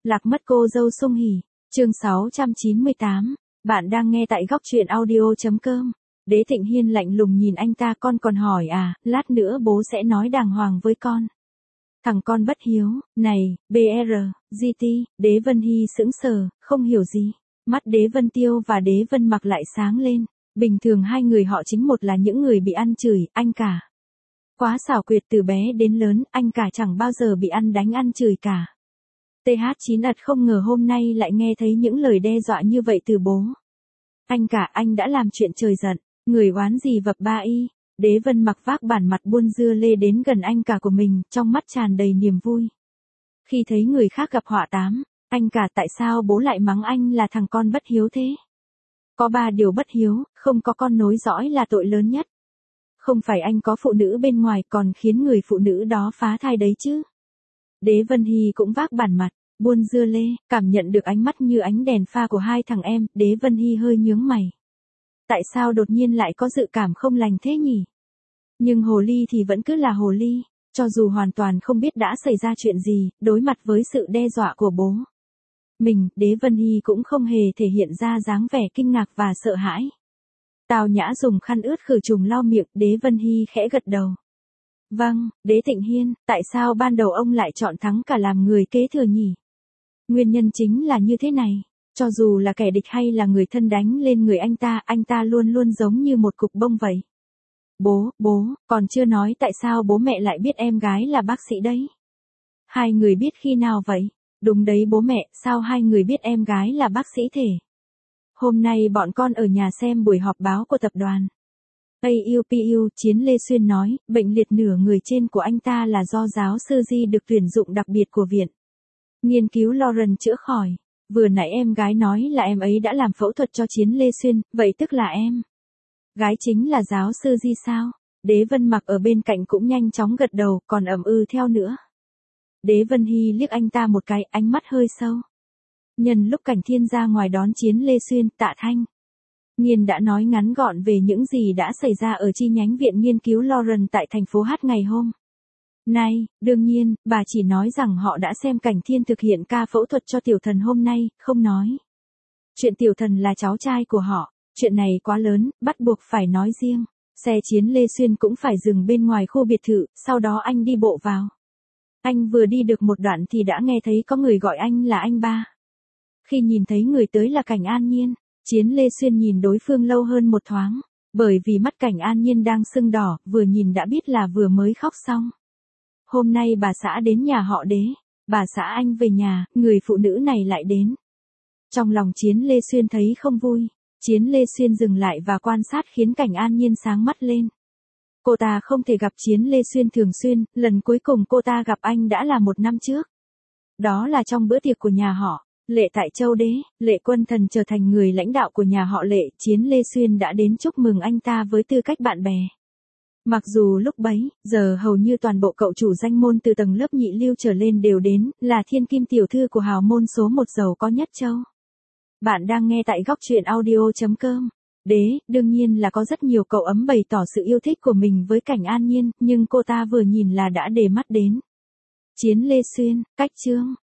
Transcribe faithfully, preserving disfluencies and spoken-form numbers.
Lạc mất cô dâu Sung Hỉ. Chương sáu trăm chín mươi tám. Bạn đang nghe tại góc truyện audio chấm com. Đế Thịnh Hiên lạnh lùng nhìn anh ta, con còn hỏi à, lát nữa bố sẽ nói đàng hoàng với con. Thằng con bất hiếu, này, bê rờ, giê tê, Đế Vân Hy sững sờ, không hiểu gì. Mắt Đế Vân Tiêu và Đế Vân Mặc lại sáng lên. Bình thường hai người họ chính một là những người bị ăn chửi, anh cả. Quá xảo quyệt từ bé đến lớn, anh cả chẳng bao giờ bị ăn đánh ăn chửi cả. tê hát chín ật không ngờ hôm nay lại nghe thấy những lời đe dọa như vậy từ bố. Anh cả, anh đã làm chuyện trời giận, người oán gì vập ba y. Đế Vân Mặc vác bản mặt buôn dưa lê đến gần anh cả của mình, trong mắt tràn đầy niềm vui. Khi thấy người khác gặp họa tám, anh cả, tại sao bố lại mắng anh là thằng con bất hiếu thế? Có ba điều bất hiếu, không có con nối dõi là tội lớn nhất. Không phải anh có phụ nữ bên ngoài còn khiến người phụ nữ đó phá thai đấy chứ. Đế Vân Hy cũng vác bản mặt, buôn dưa lê, cảm nhận được ánh mắt như ánh đèn pha của hai thằng em, Đế Vân Hy hơi nhướng mày. Tại sao đột nhiên lại có dự cảm không lành thế nhỉ? Nhưng hồ ly thì vẫn cứ là hồ ly, cho dù hoàn toàn không biết đã xảy ra chuyện gì, đối mặt với sự đe dọa của bố mình, Đế Vân Hy cũng không hề thể hiện ra dáng vẻ kinh ngạc và sợ hãi. Tào Nhã dùng khăn ướt khử trùng lau miệng, Đế Vân Hy khẽ gật đầu. Vâng, Đế Thịnh Hiên, tại sao ban đầu ông lại chọn Thắng cả làm người kế thừa nhỉ? Nguyên nhân chính là như thế này, cho dù là kẻ địch hay là người thân đánh lên người anh ta, anh ta luôn luôn giống như một cục bông vậy. Bố, bố, còn chưa nói tại sao bố mẹ lại biết em gái là bác sĩ đấy. Hai người biết khi nào vậy? Đúng đấy bố mẹ, sao hai người biết em gái là bác sĩ thể? Hôm nay bọn con ở nhà xem buổi họp báo của tập đoàn. a u pê u, Chiến Lê Xuyên nói, bệnh liệt nửa người trên của anh ta là do giáo sư Di được tuyển dụng đặc biệt của viện nghiên cứu Lauren chữa khỏi. Vừa nãy em gái nói là em ấy đã làm phẫu thuật cho Chiến Lê Xuyên, vậy tức là em gái chính là giáo sư Di sao? Đế Vân Mặc ở bên cạnh cũng nhanh chóng gật đầu, còn ậm ừ theo nữa. Đế Vân Hy liếc anh ta một cái, ánh mắt hơi sâu. Nhân lúc Cảnh Thiên ra ngoài đón Chiến Lê Xuyên, Tạ Thanh Nghiên đã nói ngắn gọn về những gì đã xảy ra ở chi nhánh viện nghiên cứu Lauren tại thành phố H ngày hôm nay. Đương nhiên, bà chỉ nói rằng họ đã xem Cảnh Thiên thực hiện ca phẫu thuật cho tiểu thần hôm nay, không nói chuyện tiểu thần là cháu trai của họ. Chuyện này quá lớn, bắt buộc phải nói riêng. Xe Chiến Lê Xuyên cũng phải dừng bên ngoài khu biệt thự, sau đó anh đi bộ vào. Anh vừa đi được một đoạn thì đã nghe thấy có người gọi anh là anh ba. Khi nhìn thấy người tới là Cảnh An Nhiên, Chiến Lê Xuyên nhìn đối phương lâu hơn một thoáng, bởi vì mắt Cảnh An Nhiên đang sưng đỏ, vừa nhìn đã biết là vừa mới khóc xong. Hôm nay bà xã đến nhà họ Đế, bà xã anh về nhà, người phụ nữ này lại đến. Trong lòng Chiến Lê Xuyên thấy không vui, Chiến Lê Xuyên dừng lại và quan sát khiến Cảnh An Nhiên sáng mắt lên. Cô ta không thể gặp Chiến Lê Xuyên thường xuyên, lần cuối cùng cô ta gặp anh đã là một năm trước. Đó là trong bữa tiệc của nhà họ Lệ tại Châu Đế. Lệ Quân Thần trở thành người lãnh đạo của nhà họ Lệ, Chiến Lê Xuyên đã đến chúc mừng anh ta với tư cách bạn bè. Mặc dù lúc bấy giờ hầu như toàn bộ cậu chủ danh môn từ tầng lớp nhị lưu trở lên đều đến, là thiên kim tiểu thư của hào môn số một giàu có nhất châu. Bạn đang nghe tại góc truyện audio chấm com. Đế, đương nhiên là có rất nhiều cậu ấm bày tỏ sự yêu thích của mình với Cảnh An Nhiên, nhưng cô ta vừa nhìn là đã để mắt đến Chiến Lê Xuyên. Cách chương